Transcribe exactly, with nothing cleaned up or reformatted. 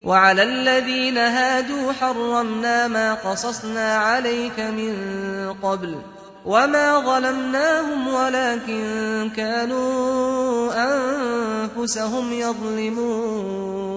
وعلى الذين هادوا حرمنا ما قصصنا عليك من قبل وما ظلمناهم ولكن كانوا أنفسهم يظلمون